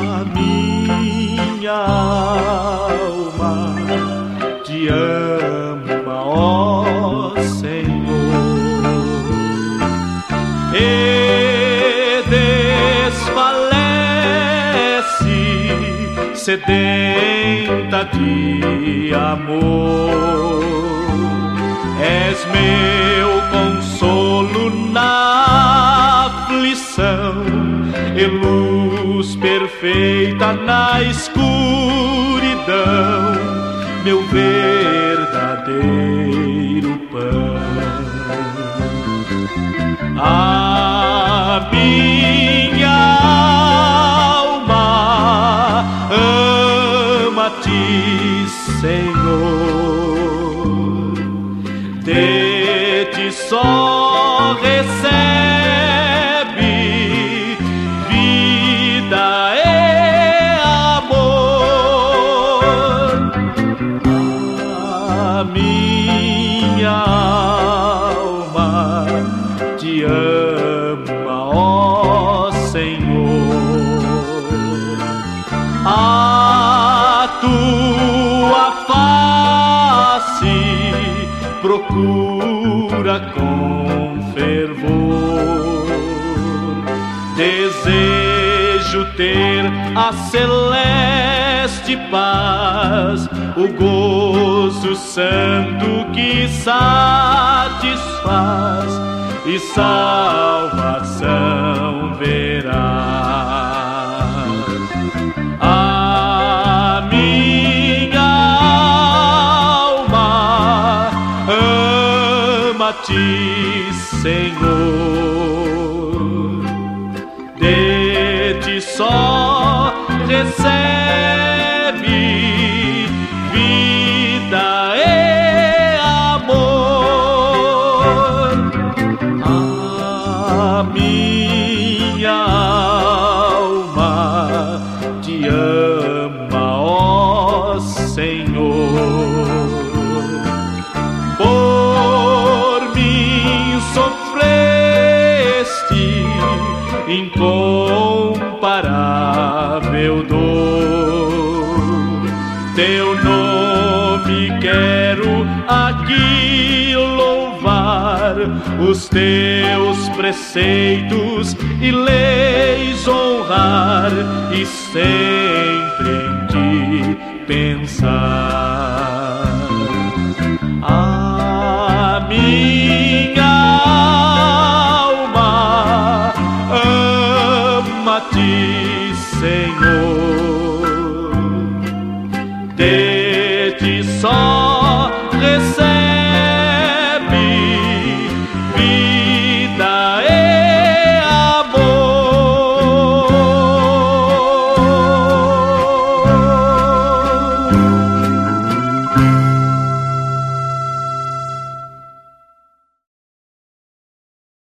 minha alma te ama, ó Senhor, e desfalece, sedenta de amor. És meu consolo na aflição e luz perfeita na escuridão, meu verdadeiro pão. A minha alma ama-te, Senhor, de ti só recebe vida e amor. A minha alma te ama, ó Senhor. A tua face procura com fervor. Desejo ter a celeste paz, o gozo santo que satisfaz, e salvação verás. A minha alma ama-te, Senhor, de ti só recebe vida e amor. A minha alma te ama, ó Senhor, por mim sofreste incomparável dor. Teu nome quero aqui louvar, os teus preceitos e leis honrar, e sempre em ti pensar. A minha alma ama-te, Senhor, de ti só recebe